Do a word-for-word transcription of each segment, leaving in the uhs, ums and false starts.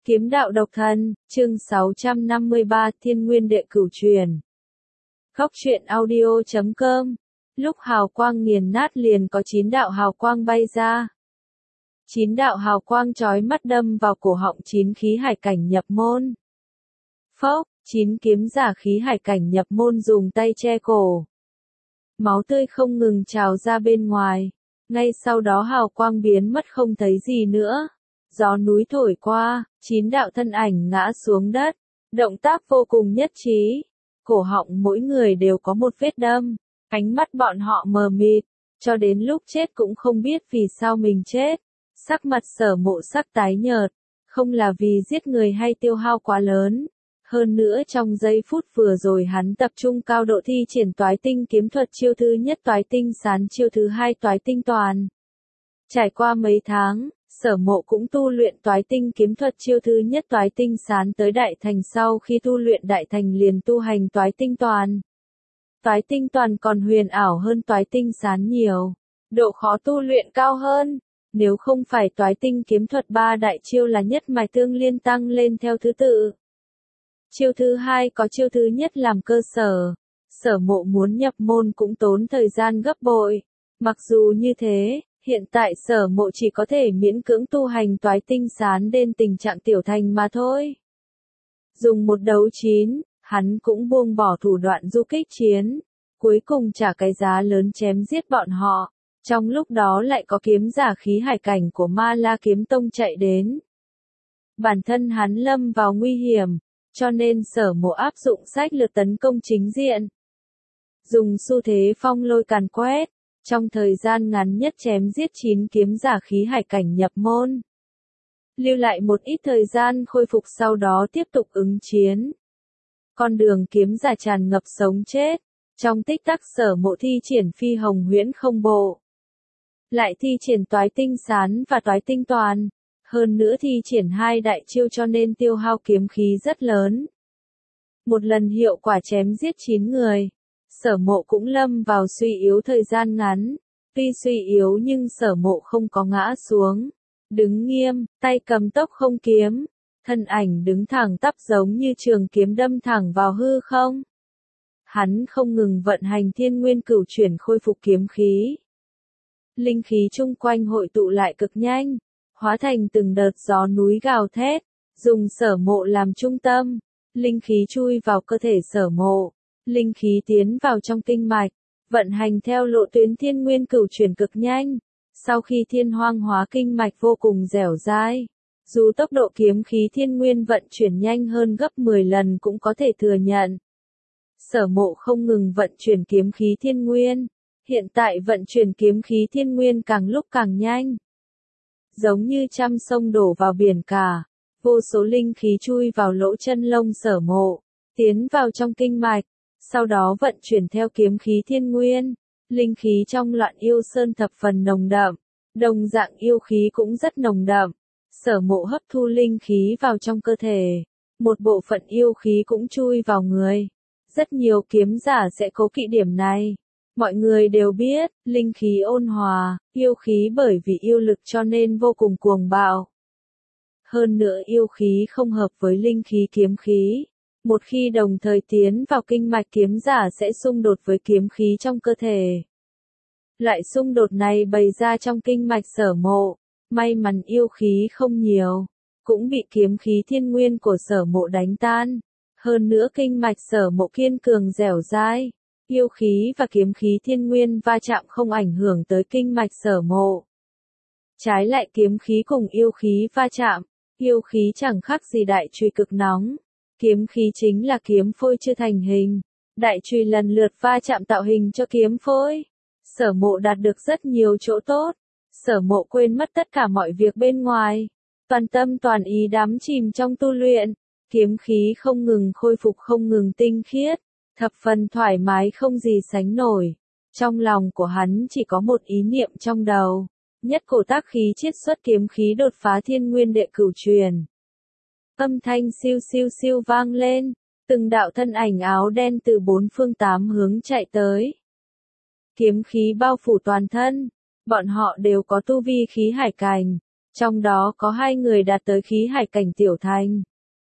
Kiếm đạo độc thân, chương sáu trăm năm mươi ba, Thiên Nguyên Đệ Cửu Truyền. Góc truyện audio chấm com. Lúc hào quang nghiền nát liền có chín đạo hào quang bay ra. Chín đạo hào quang chói mắt đâm vào cổ họng chín khí hải cảnh nhập môn. Phốc, chín kiếm giả khí hải cảnh nhập môn dùng tay che cổ. Máu tươi không ngừng trào ra bên ngoài. Ngay sau đó hào quang biến mất không thấy gì nữa. Gió núi thổi qua, chín đạo thân ảnh ngã xuống đất, động tác vô cùng nhất trí. Cổ họng mỗi người đều có một vết đâm, ánh mắt bọn họ mờ mịt, cho đến lúc chết cũng không biết vì sao mình chết. Sắc mặt Sở Mộ sắc tái nhợt, không là vì giết người hay tiêu hao quá lớn. Hơn nữa trong giây phút vừa rồi hắn tập trung cao độ thi triển toái tinh kiếm thuật chiêu thứ nhất toái tinh sán chiêu thứ hai toái tinh toàn. Trải qua mấy tháng, Sở Mộ cũng tu luyện toái tinh kiếm thuật chiêu thứ nhất toái tinh sán tới đại thành, sau khi tu luyện đại thành liền tu hành toái tinh toàn. Toái tinh toàn còn huyền ảo hơn toái tinh sán nhiều, độ khó tu luyện cao hơn. Nếu không phải toái tinh kiếm thuật ba đại chiêu là nhất mạch tương liên tăng lên theo thứ tự. Chiêu thứ hai có chiêu thứ nhất làm cơ sở, Sở Mộ muốn nhập môn cũng tốn thời gian gấp bội. Mặc dù như thế, hiện tại Sở Mộ chỉ có thể miễn cưỡng tu hành toái tinh sán đến tình trạng tiểu thành mà thôi. Dùng một đấu chín, hắn cũng buông bỏ thủ đoạn du kích chiến, cuối cùng trả cái giá lớn chém giết bọn họ. Trong lúc đó lại có kiếm giả khí hải cảnh của Ma La Kiếm Tông chạy đến. Bản thân hắn lâm vào nguy hiểm, cho nên Sở Mộ áp dụng sách lược tấn công chính diện. Dùng xu thế phong lôi càn quét, trong thời gian ngắn nhất chém giết chín kiếm giả khí hải cảnh nhập môn. Lưu lại một ít thời gian khôi phục, sau đó tiếp tục ứng chiến. Con đường kiếm giả tràn ngập sống chết, trong tích tắc Sở Mộ thi triển phi hồng huyễn không bộ. Lại thi triển toái tinh sán và toái tinh toàn, hơn nữa thi triển hai đại chiêu cho nên tiêu hao kiếm khí rất lớn. Một lần hiệu quả chém giết chín người, Sở Mộ cũng lâm vào suy yếu thời gian ngắn. Tuy suy yếu nhưng Sở Mộ không có ngã xuống, đứng nghiêm, tay cầm tốc không kiếm, thân ảnh đứng thẳng tắp giống như trường kiếm đâm thẳng vào hư không. Hắn không ngừng vận hành Thiên Nguyên Cửu Chuyển khôi phục kiếm khí. Linh khí chung quanh hội tụ lại cực nhanh, hóa thành từng đợt gió núi gào thét, dùng Sở Mộ làm trung tâm, linh khí chui vào cơ thể Sở Mộ, linh khí tiến vào trong kinh mạch, vận hành theo lộ tuyến Thiên Nguyên Cửu Chuyển cực nhanh. Sau khi thiên hoang hóa kinh mạch vô cùng dẻo dai, dù tốc độ kiếm khí thiên nguyên vận chuyển nhanh hơn gấp mười lần cũng có thể thừa nhận. Sở Mộ không ngừng vận chuyển kiếm khí thiên nguyên, hiện tại vận chuyển kiếm khí thiên nguyên càng lúc càng nhanh. Giống như trăm sông đổ vào biển cả, vô số linh khí chui vào lỗ chân lông Sở Mộ, tiến vào trong kinh mạch, sau đó vận chuyển theo kiếm khí thiên nguyên. Linh khí trong Loạn Yêu Sơn thập phần nồng đậm, đồng dạng yêu khí cũng rất nồng đậm. Sở Mộ hấp thu linh khí vào trong cơ thể, một bộ phận yêu khí cũng chui vào người. Rất nhiều kiếm giả sẽ cố kỵ điểm này. Mọi người đều biết, linh khí ôn hòa, yêu khí bởi vì yêu lực cho nên vô cùng cuồng bạo. Hơn nữa yêu khí không hợp với linh khí kiếm khí. Một khi đồng thời tiến vào kinh mạch kiếm giả sẽ xung đột với kiếm khí trong cơ thể. Loại xung đột này bày ra trong kinh mạch Sở Mộ, may mắn yêu khí không nhiều, cũng bị kiếm khí thiên nguyên của Sở Mộ đánh tan. Hơn nữa kinh mạch Sở Mộ kiên cường dẻo dai, yêu khí và kiếm khí thiên nguyên va chạm không ảnh hưởng tới kinh mạch Sở Mộ. Trái lại kiếm khí cùng yêu khí va chạm, yêu khí chẳng khác gì đại chùy cực nóng. Kiếm khí chính là kiếm phôi chưa thành hình, đại chùy lần lượt va chạm tạo hình cho kiếm phôi. Sở Mộ đạt được rất nhiều chỗ tốt, Sở Mộ quên mất tất cả mọi việc bên ngoài, toàn tâm toàn ý đắm chìm trong tu luyện, kiếm khí không ngừng khôi phục không ngừng tinh khiết, thập phần thoải mái không gì sánh nổi. Trong lòng của hắn chỉ có một ý niệm trong đầu, nhất cổ tác khí chiết xuất kiếm khí đột phá Thiên Nguyên Đệ Cửu Truyền. Âm thanh siêu siêu siêu vang lên, từng đạo thân ảnh áo đen từ bốn phương tám hướng chạy tới. Kiếm khí bao phủ toàn thân, bọn họ đều có tu vi khí hải cảnh, Trong đó có hai người đạt tới khí hải cảnh tiểu thành.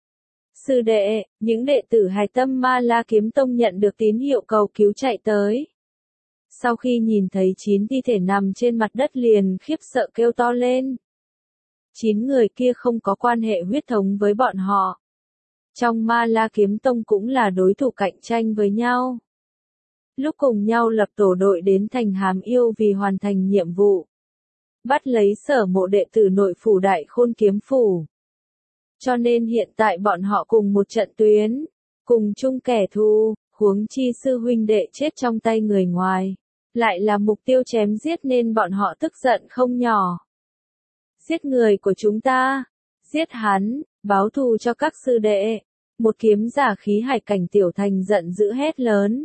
Sư đệ, những đệ tử Hải Tâm Ma La Kiếm Tông nhận được tín hiệu cầu cứu chạy tới. Sau khi nhìn thấy chín thi thể nằm trên mặt đất liền khiếp sợ kêu to lên. Chín người kia không có quan hệ huyết thống với bọn họ. Trong Ma La Kiếm Tông cũng là đối thủ cạnh tranh với nhau. Lúc cùng nhau lập tổ đội đến thành Hàm Yêu vì hoàn thành nhiệm vụ. Bắt lấy Sở Mộ đệ tử nội phủ Đại Khôn Kiếm Phủ. Cho nên hiện tại bọn họ cùng một trận tuyến, cùng chung kẻ thù, huống chi sư huynh đệ chết trong tay người ngoài. Lại là mục tiêu chém giết nên bọn họ tức giận không nhỏ. Giết người của chúng ta, giết hắn, báo thù cho các sư đệ. Một kiếm giả khí hải cảnh tiểu thành giận dữ hét lớn.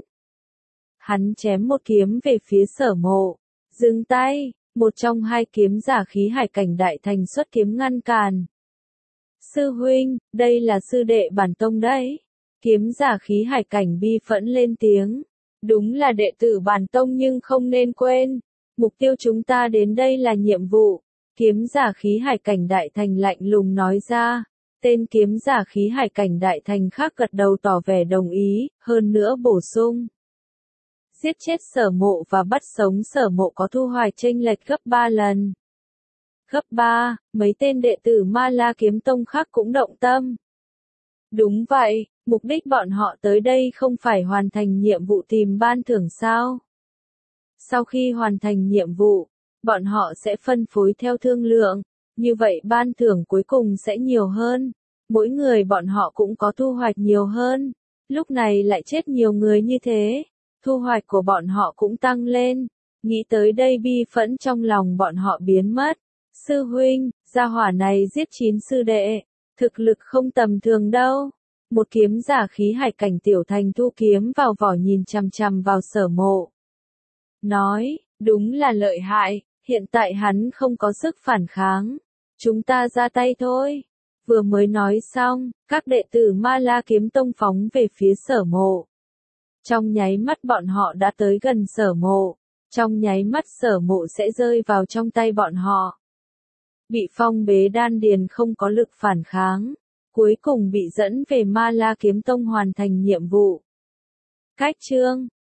Hắn chém một kiếm về phía Sở Mộ, dừng tay, một trong hai kiếm giả khí hải cảnh đại thành xuất kiếm ngăn cản. Sư huynh, đây là sư đệ bản tông đấy. Kiếm giả khí hải cảnh bi phẫn lên tiếng. Đúng là đệ tử bản tông nhưng không nên quên. Mục tiêu chúng ta đến đây là nhiệm vụ. Kiếm giả khí hải cảnh đại thành lạnh lùng nói ra. Tên kiếm giả khí hải cảnh đại thành khác gật đầu tỏ vẻ đồng ý, hơn nữa bổ sung. Giết chết Sở Mộ và bắt sống Sở Mộ có thu hoạch chênh lệch gấp ba lần. Gấp ba, mấy tên đệ tử Ma La Kiếm Tông khác cũng động tâm. Đúng vậy, mục đích bọn họ tới đây không phải hoàn thành nhiệm vụ tìm ban thưởng sao? Sau khi hoàn thành nhiệm vụ, bọn họ sẽ phân phối theo thương lượng, như vậy ban thưởng cuối cùng sẽ nhiều hơn, mỗi người bọn họ cũng có thu hoạch nhiều hơn, lúc này lại chết nhiều người như thế, thu hoạch của bọn họ cũng tăng lên, nghĩ tới đây bi phẫn trong lòng bọn họ biến mất. Sư huynh, gia hỏa này giết chín sư đệ, thực lực không tầm thường đâu. Một kiếm giả khí hải cảnh tiểu thành thu kiếm vào vỏ nhìn chằm chằm vào Sở Mộ. Nói, đúng là lợi hại, hiện tại hắn không có sức phản kháng. Chúng ta ra tay thôi. Vừa mới nói xong, các đệ tử Ma La Kiếm Tông phóng về phía Sở Mộ. Trong nháy mắt bọn họ đã tới gần Sở Mộ. Trong nháy mắt Sở Mộ sẽ rơi vào trong tay bọn họ. Bị phong bế đan điền không có lực phản kháng. Cuối cùng bị dẫn về Ma La Kiếm Tông hoàn thành nhiệm vụ. Cách chương